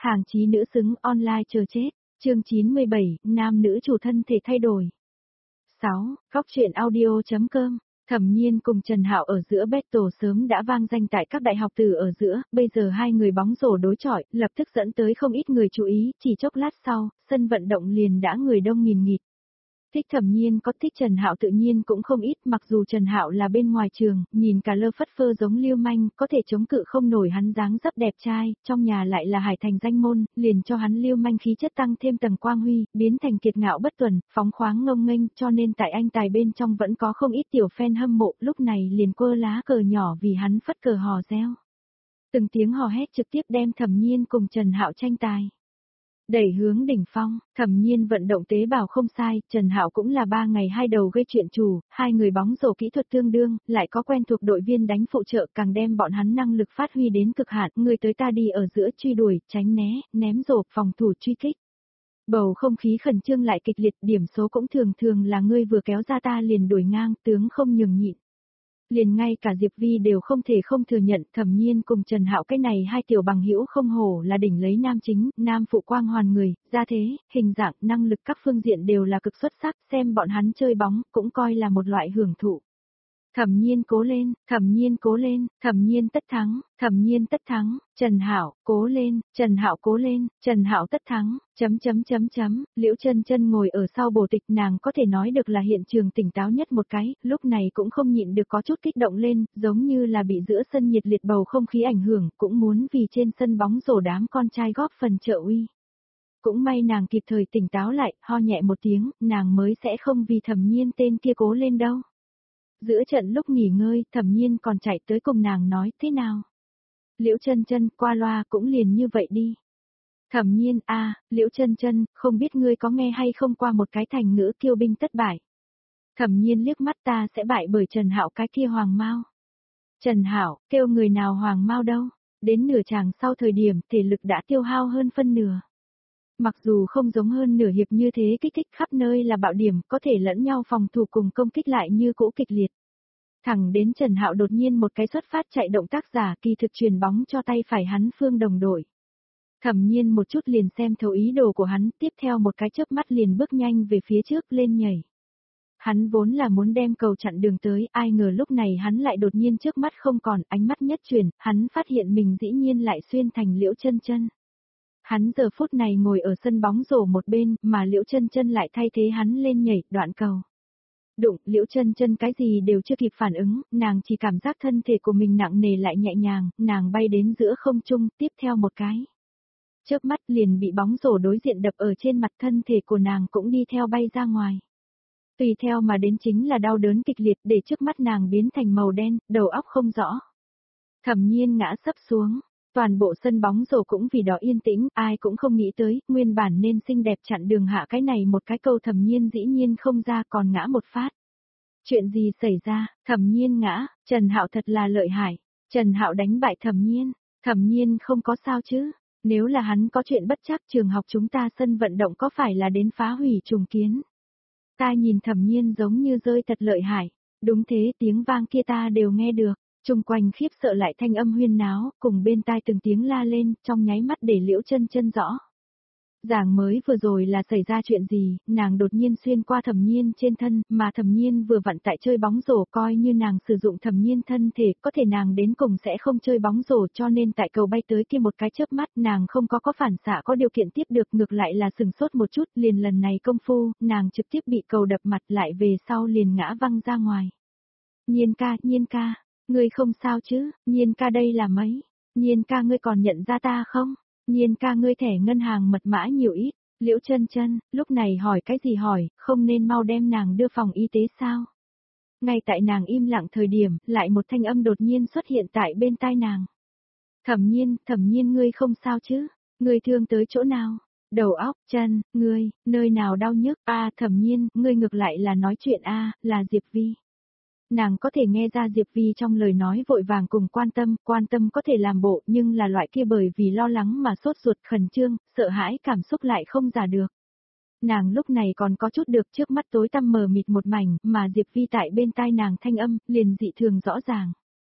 Hàng chí nữ xứng online chờ chết. Chương 97, nam nữ chủ thân thể thay đổi. 6. Góc truyện audio.com. Thẩm Nhiên cùng Trần Hạo ở giữa battle sớm đã vang danh tại các đại học từ ở giữa, bây giờ hai người bóng rổ đối chọi, lập tức dẫn tới không ít người chú ý, chỉ chốc lát sau, sân vận động liền đã người đông nghìn nghịt. Thích Thẩm Nhiên có thích Trần Hạo tự nhiên cũng không ít, mặc dù Trần Hạo là bên ngoài trường, nhìn cả lơ phất phơ giống lưu manh, có thể chống cự không nổi hắn dáng dấp đẹp trai, trong nhà lại là hải thành danh môn, liền cho hắn lưu manh khí chất tăng thêm tầng quang huy, biến thành kiệt ngạo bất tuần, phóng khoáng ngông nghênh, cho nên tại anh tài bên trong vẫn có không ít tiểu fan hâm mộ, lúc này liền quơ lá cờ nhỏ vì hắn phất cờ hò reo. Từng tiếng hò hét trực tiếp đem Thẩm Nhiên cùng Trần Hạo tranh tài đẩy hướng đỉnh phong. Thẩm Nhiên vận động tế bào không sai, Trần Hạo cũng là 3 ngày 2 đầu gây chuyện chủ, hai người bóng rổ kỹ thuật tương đương, lại có quen thuộc đội viên đánh phụ trợ, càng đem bọn hắn năng lực phát huy đến cực hạn, người tới ta đi ở giữa truy đuổi, tránh né, ném rổ, phòng thủ truy kích. Bầu không khí khẩn trương lại kịch liệt, điểm số cũng thường thường là ngươi vừa kéo ra ta liền đuổi ngang, tướng không nhường nhịn. Liền ngay cả Diệp Vi đều không thể không thừa nhận, Thẩm Nhiên cùng Trần Hạo cái này hai tiểu bằng hữu không hổ là đỉnh lấy nam chính, nam phụ quang hoàn người, gia thế, hình dạng, năng lực các phương diện đều là cực xuất sắc, xem bọn hắn chơi bóng, cũng coi là một loại hưởng thụ. Thẩm Nhiên cố lên, Thẩm Nhiên cố lên, Thẩm Nhiên tất thắng, Thẩm Nhiên tất thắng, Trần Hạo cố lên, Trần Hạo cố lên, Trần Hạo tất thắng, Liễu Chân Chân ngồi ở sau bổ tịch, nàng có thể nói được là hiện trường tỉnh táo nhất một cái, lúc này cũng không nhịn được có chút kích động lên, giống như là bị giữa sân nhiệt liệt bầu không khí ảnh hưởng, cũng muốn vì trên sân bóng rổ đám con trai góp phần trợ uy. Cũng may nàng kịp thời tỉnh táo lại, ho nhẹ một tiếng, nàng mới sẽ không vì Thẩm Nhiên tên kia cố lên đâu. Giữa trận lúc nghỉ ngơi, Thẩm Nhiên còn chạy tới cùng nàng nói, thế nào? Liễu Chân Chân, qua loa cũng liền như vậy đi. Thẩm Nhiên, Liễu Chân Chân, không biết ngươi có nghe hay không qua một cái thành ngữ kiêu binh tất bại. Thẩm Nhiên liếc mắt, ta sẽ bại bởi Trần Hạo cái kia hoàng mao. Trần Hạo, kêu người nào hoàng mao đâu? Đến nửa chàng sau thời điểm, thể lực đã tiêu hao hơn phân nửa. Mặc dù không giống hơn nửa hiệp như thế kích thích khắp nơi là bạo điểm, có thể lẫn nhau phòng thủ cùng công kích lại như cũ kịch liệt. Thẳng đến Trần Hạo đột nhiên một cái xuất phát chạy động tác giả kỳ thực truyền bóng cho tay phải hắn phương đồng đội. Thẩm Nhiên một chút liền xem thấu ý đồ của hắn, tiếp theo một cái chớp mắt liền bước nhanh về phía trước lên nhảy. Hắn vốn là muốn đem cầu chặn đường tới, ai ngờ lúc này hắn lại đột nhiên trước mắt không còn, ánh mắt nhất chuyển, hắn phát hiện mình dĩ nhiên lại xuyên thành Liễu Chân Chân. Hắn giờ phút này ngồi ở sân bóng rổ một bên, mà Liễu Chân Chân lại thay thế hắn lên nhảy, đoạn cầu. Đụng, Liễu Chân Chân cái gì đều chưa kịp phản ứng, nàng chỉ cảm giác thân thể của mình nặng nề lại nhẹ nhàng, nàng bay đến giữa không trung, tiếp theo một cái. Chớp mắt liền bị bóng rổ đối diện đập ở trên mặt, thân thể của nàng cũng đi theo bay ra ngoài. Tùy theo mà đến chính là đau đớn kịch liệt để trước mắt nàng biến thành màu đen, đầu óc không rõ. Thẩm Nhiên ngã sấp xuống. Toàn bộ sân bóng rổ cũng vì đó yên tĩnh, ai cũng không nghĩ tới, nguyên bản nên xinh đẹp chặn đường hạ cái này một cái câu Thẩm Nhiên dĩ nhiên không ra còn ngã một phát. Chuyện gì xảy ra, Thẩm Nhiên ngã, Trần Hạo thật là lợi hại, Trần Hạo đánh bại Thẩm Nhiên không có sao chứ, nếu là hắn có chuyện bất trắc trường học chúng ta sân vận động có phải là đến phá hủy trùng kiến. Ta nhìn Thẩm Nhiên giống như rơi thật lợi hại, đúng thế tiếng vang kia ta đều nghe được. Trung quanh khiếp sợ lại thanh âm huyên náo, cùng bên tai từng tiếng la lên, trong nháy mắt để Liễu Chân Chân rõ. Giảng mới vừa rồi là xảy ra chuyện gì, nàng đột nhiên xuyên qua Thẩm Nhiên trên thân, mà Thẩm Nhiên vừa vặn tại chơi bóng rổ, coi như nàng sử dụng Thẩm Nhiên thân thể, có thể nàng đến cùng sẽ không chơi bóng rổ, cho nên tại cầu bay tới kia một cái chớp mắt, nàng không có phản xạ có điều kiện tiếp được, ngược lại là sừng sốt một chút, liền lần này công phu, nàng trực tiếp bị cầu đập mặt lại về sau liền ngã văng ra ngoài. Nhiên ca. Ngươi không sao chứ, Nhiên ca đây là mấy? Nhiên ca ngươi còn nhận ra ta không? Nhiên ca ngươi thẻ ngân hàng mật mã nhiều ít, Liễu Chân Chân, lúc này hỏi cái gì hỏi, không nên mau đem nàng đưa phòng y tế sao? Ngay tại nàng im lặng thời điểm, lại một thanh âm đột nhiên xuất hiện tại bên tai nàng. Thẩm Nhiên ngươi không sao chứ? Ngươi thương tới chỗ nào? Đầu óc, chân, ngươi, nơi nào đau nhức? Thẩm Nhiên, ngươi ngược lại là nói chuyện là Diệp Vi. Nàng có thể nghe ra Diệp Vi trong lời nói vội vàng cùng quan tâm có thể làm bộ nhưng là loại kia bởi vì lo lắng mà sốt ruột khẩn trương, sợ hãi cảm xúc lại không giả được. Nàng lúc này còn có chút được trước mắt tối tăm mờ mịt một mảnh mà Diệp Vi tại bên tai nàng thanh âm liền dị thường rõ ràng.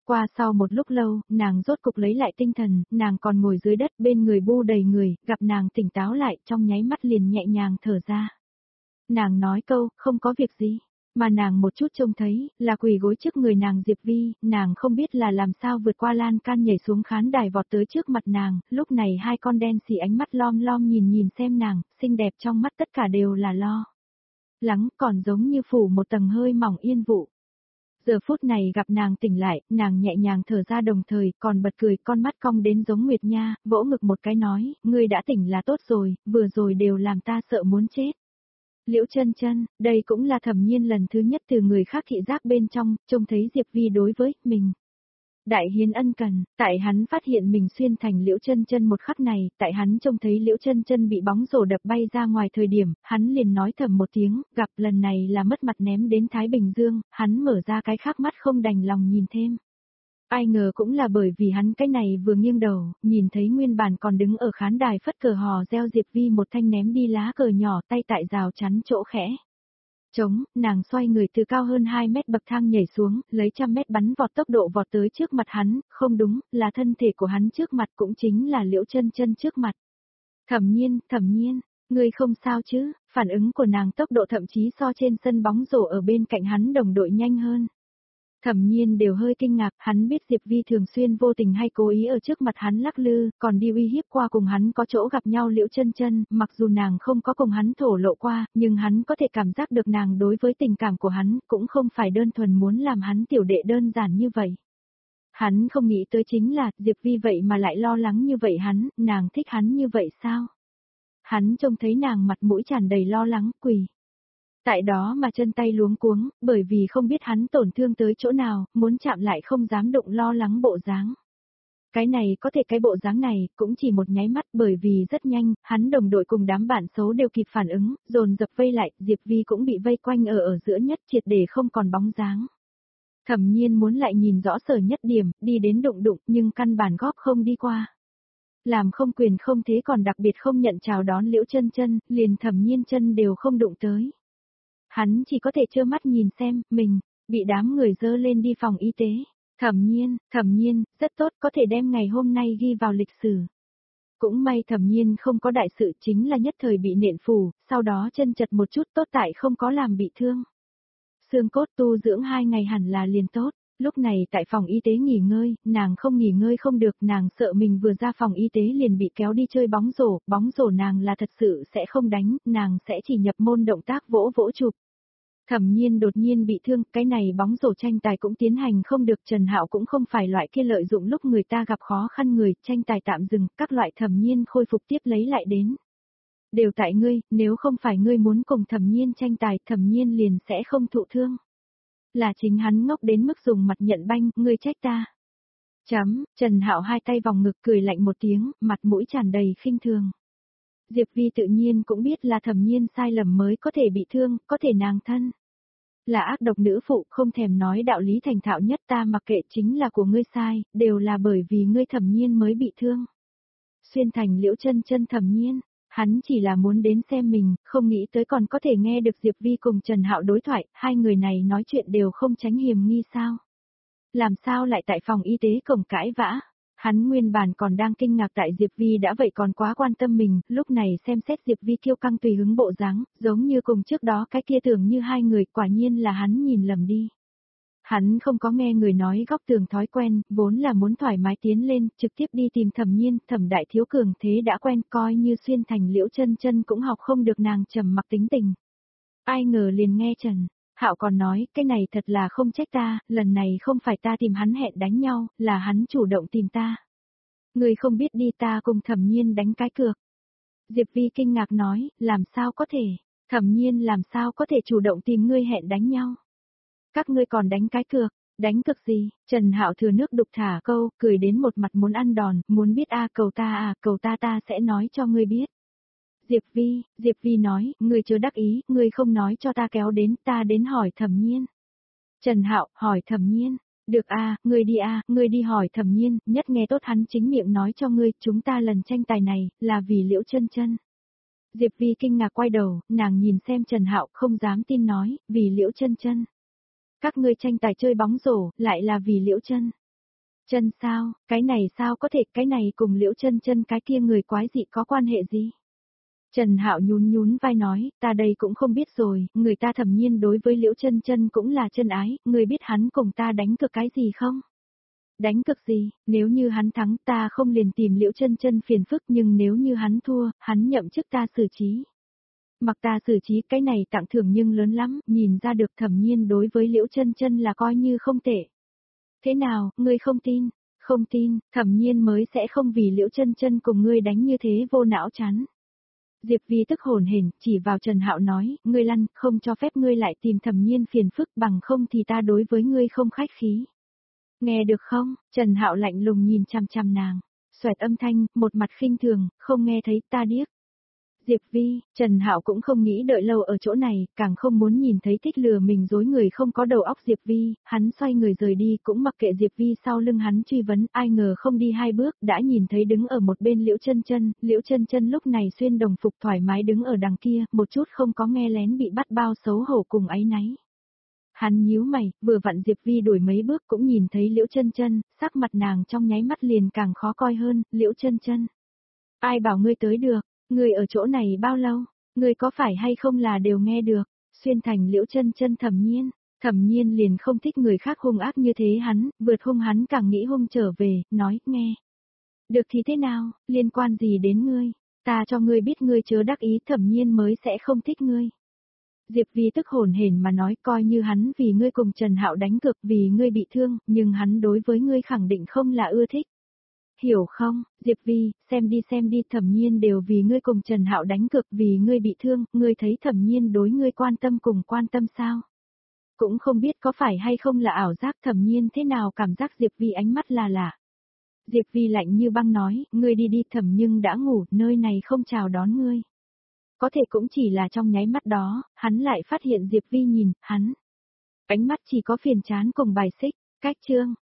Qua sau một lúc lâu, nàng rốt cục lấy lại tinh thần, nàng còn ngồi dưới đất bên người bu đầy người, gặp nàng tỉnh táo lại trong nháy mắt liền nhẹ nhàng thở ra. Nàng nói câu, không có việc gì, mà nàng một chút trông thấy, là quỳ gối trước người nàng Diệp Vi, nàng không biết là làm sao vượt qua lan can nhảy xuống khán đài vọt tới trước mặt nàng, lúc này hai con đen xì ánh mắt lom lom nhìn xem nàng, xinh đẹp trong mắt tất cả đều là lo lắng, còn giống như phủ một tầng hơi mỏng yên vụ. Giờ phút này gặp nàng tỉnh lại, nàng nhẹ nhàng thở ra đồng thời, còn bật cười, con mắt cong đến giống Nguyệt Nha, vỗ ngực một cái nói, ngươi đã tỉnh là tốt rồi, vừa rồi đều làm ta sợ muốn chết. Liễu Chân Chân, đây cũng là Thẩm Nhiên lần thứ nhất từ người khác thị giác bên trong, trông thấy Diệp Vi đối với mình. Đại hiến ân cần, tại hắn phát hiện mình xuyên thành Liễu Chân Chân một khắc này, tại hắn trông thấy Liễu Chân Chân bị bóng rổ đập bay ra ngoài thời điểm, hắn liền nói thầm một tiếng, gặp lần này là mất mặt ném đến Thái Bình Dương, hắn mở ra cái khác mắt không đành lòng nhìn thêm. Ai ngờ cũng là bởi vì hắn cái này vừa nghiêng đầu, nhìn thấy nguyên bản còn đứng ở khán đài phất cờ hò reo Diệp Vi một thanh ném đi lá cờ nhỏ tay tại rào chắn chỗ khẽ. Chống, nàng xoay người từ cao hơn 2 mét bậc thang nhảy xuống, lấy 100 mét bắn vọt tốc độ vọt tới trước mặt hắn, không đúng, là thân thể của hắn trước mặt cũng chính là Liễu Chân Chân trước mặt. Thẩm nhiên, ngươi không sao chứ, phản ứng của nàng tốc độ thậm chí so trên sân bóng rổ ở bên cạnh hắn đồng đội nhanh hơn. Thẩm nhiên đều hơi kinh ngạc, hắn biết Diệp Vi thường xuyên vô tình hay cố ý ở trước mặt hắn lắc lư, còn đi uy hiếp qua cùng hắn có chỗ gặp nhau Liễu Chân Chân, mặc dù nàng không có cùng hắn thổ lộ qua, nhưng hắn có thể cảm giác được nàng đối với tình cảm của hắn, cũng không phải đơn thuần muốn làm hắn tiểu đệ đơn giản như vậy. Hắn không nghĩ tới chính là, Diệp Vi vậy mà lại lo lắng như vậy hắn, nàng thích hắn như vậy sao? Hắn trông thấy nàng mặt mũi tràn đầy lo lắng, quỳ. Tại đó mà chân tay luống cuống, bởi vì không biết hắn tổn thương tới chỗ nào, muốn chạm lại không dám đụng lo lắng bộ dáng. Cái này có thể cái bộ dáng này, cũng chỉ một nháy mắt bởi vì rất nhanh, hắn đồng đội cùng đám bạn xấu đều kịp phản ứng, dồn dập vây lại, Diệp Vi cũng bị vây quanh ở giữa nhất triệt để không còn bóng dáng. Thẩm nhiên muốn lại nhìn rõ sở nhất điểm, đi đến đụng nhưng căn bản góp không đi qua. Làm không quyền không thế còn đặc biệt không nhận chào đón Liễu Chân Chân, liền Thẩm nhiên chân đều không đụng tới. Hắn chỉ có thể trơ mắt nhìn xem, mình, bị đám người dơ lên đi phòng y tế. Thẩm nhiên, rất tốt, có thể đem ngày hôm nay ghi vào lịch sử. Cũng may Thẩm nhiên không có đại sự, chính là nhất thời bị nện phủ, sau đó chân chật một chút tốt tại không có làm bị thương. Xương cốt tu dưỡng 2 ngày hẳn là liền tốt. Lúc này tại phòng y tế nghỉ ngơi, nàng không nghỉ ngơi không được, nàng sợ mình vừa ra phòng y tế liền bị kéo đi chơi bóng rổ nàng là thật sự sẽ không đánh, nàng sẽ chỉ nhập môn động tác vỗ chụp. Thẩm nhiên đột nhiên bị thương, cái này bóng rổ tranh tài cũng tiến hành không được, Trần Hạo cũng không phải loại kia lợi dụng lúc người ta gặp khó khăn người, tranh tài tạm dừng, các loại Thẩm nhiên khôi phục tiếp lấy lại đến. Đều tại ngươi, nếu không phải ngươi muốn cùng Thẩm nhiên tranh tài, Thẩm nhiên liền sẽ không thụ thương. Là chính hắn ngốc đến mức dùng mặt nhận banh, ngươi trách ta. Trần Hạo hai tay vòng ngực cười lạnh một tiếng, mặt mũi tràn đầy khinh thường. Diệp Vi tự nhiên cũng biết là Thẩm nhiên sai lầm mới có thể bị thương, có thể nàng thân. Là ác độc nữ phụ, không thèm nói đạo lý thành thạo nhất, ta mặc kệ, chính là của ngươi sai, đều là bởi vì ngươi Thẩm nhiên mới bị thương. Xuyên thành Liễu Chân Chân Thẩm nhiên, hắn chỉ là muốn đến xem mình, không nghĩ tới còn có thể nghe được Diệp Vi cùng Trần Hạo đối thoại, hai người này nói chuyện đều không tránh hiềm nghi sao. Làm sao lại tại phòng y tế cổng cãi vã? Hắn nguyên bản còn đang kinh ngạc tại Diệp Vi đã vậy còn quá quan tâm mình, lúc này xem xét Diệp Vi kiêu căng tùy hứng bộ dáng, giống như cùng trước đó cái kia tưởng như hai người, quả nhiên là hắn nhìn lầm đi. Hắn không có nghe người nói góc tường thói quen, vốn là muốn thoải mái tiến lên, trực tiếp đi tìm Thẩm nhiên, Thẩm đại thiếu cường thế đã quen, coi như xuyên thành Liễu Chân Chân cũng học không được nàng trầm mặc tính tình. Ai ngờ liền nghe Trần Hạo còn nói, cái này thật là không trách ta, lần này không phải ta tìm hắn hẹn đánh nhau, là hắn chủ động tìm ta. Người không biết đi, ta cùng Thẩm nhiên đánh cái cược. Diệp Vi kinh ngạc nói, làm sao có thể, Thẩm nhiên làm sao có thể chủ động tìm ngươi hẹn đánh nhau. Các ngươi còn đánh cái cược, đánh cược gì? Trần Hạo thừa nước đục thả câu, cười đến một mặt muốn ăn đòn, muốn biết cầu ta sẽ nói cho ngươi biết. Diệp Vi nói, ngươi chưa đắc ý, ngươi không nói cho ta kéo đến, ta đến hỏi Thẩm nhiên. Trần Hạo, hỏi Thẩm nhiên, được ngươi đi hỏi Thẩm nhiên, nhất nghe tốt hắn chính miệng nói cho ngươi, chúng ta lần tranh tài này, là vì Liễu Chân Chân. Diệp Vi kinh ngạc quay đầu, nàng nhìn xem Trần Hạo không dám tin nói, vì Liễu Chân Chân. Các ngươi tranh tài chơi bóng rổ, lại là vì Liễu Chân Chân sao, cái này sao có thể, cái này cùng Liễu Chân Chân cái kia người quái dị có quan hệ gì? Trần Hạo nhún nhún vai nói, ta đây cũng không biết rồi, người ta Thẩm Nhiên đối với Liễu Chân Chân cũng là chân ái, người biết hắn cùng ta đánh cược cái gì không? Đánh cược gì, nếu như hắn thắng ta không liền tìm Liễu Chân Chân phiền phức, nhưng nếu như hắn thua, hắn nhậm chức ta xử trí. Mặc ta xử trí, cái này tặng thưởng nhưng lớn lắm, nhìn ra được Thẩm Nhiên đối với Liễu Chân Chân là coi như không tệ. Thế nào, ngươi không tin? Không tin, Thẩm Nhiên mới sẽ không vì Liễu Chân Chân cùng ngươi đánh như thế vô não chán. Diệp Vi tức hồn hển, chỉ vào Trần Hạo nói, ngươi lăn, không cho phép ngươi lại tìm Thẩm Nhiên phiền phức, bằng không thì ta đối với ngươi không khách khí. Nghe được không? Trần Hạo lạnh lùng nhìn chằm chằm nàng, xoẹt âm thanh, một mặt khinh thường, không nghe thấy, ta điếc. Diệp Vi, Trần Hạo cũng không nghĩ đợi lâu ở chỗ này, càng không muốn nhìn thấy thích lừa mình dối người không có đầu óc Diệp Vi, hắn xoay người rời đi cũng mặc kệ Diệp Vi sau lưng hắn truy vấn, ai ngờ không đi hai bước, đã nhìn thấy đứng ở một bên Liễu Chân Chân, Liễu Chân Chân lúc này xuyên đồng phục thoải mái đứng ở đằng kia, một chút không có nghe lén bị bắt bao xấu hổ cùng áy náy. Hắn nhíu mày, vừa vặn Diệp Vi đuổi mấy bước cũng nhìn thấy Liễu Chân Chân, sắc mặt nàng trong nháy mắt liền càng khó coi hơn, Liễu Chân Chân. Ai bảo ngươi tới được? Ngươi ở chỗ này bao lâu? Ngươi có phải hay không là đều nghe được? Xuyên thành Liễu Chân Chân Thẩm Nhiên liền không thích người khác hung ác như thế hắn, vượt hung hắn càng nghĩ hung trở về, nói, nghe. Được thì thế nào, liên quan gì đến ngươi? Ta cho ngươi biết ngươi chớ đắc ý, Thẩm Nhiên mới sẽ không thích ngươi. Diệp Vi tức hồn hển mà nói, coi như hắn vì ngươi cùng Trần Hạo đánh cược vì ngươi bị thương, nhưng hắn đối với ngươi khẳng định không là ưa thích. Hiểu không, Diệp Vi, xem đi, Thẩm Nhiên đều vì ngươi cùng Trần Hạo đánh cược vì ngươi bị thương, ngươi thấy Thẩm Nhiên đối ngươi quan tâm cùng quan tâm sao? Cũng không biết có phải hay không là ảo giác, Thẩm Nhiên thế nào cảm giác Diệp Vi ánh mắt là lạ. Diệp Vi lạnh như băng nói, ngươi đi đi, Thẩm Nhưng đã ngủ, nơi này không chào đón ngươi. Có thể cũng chỉ là trong nháy mắt đó, hắn lại phát hiện Diệp Vi nhìn, hắn. Ánh mắt chỉ có phiền chán cùng bài xích, cách chương.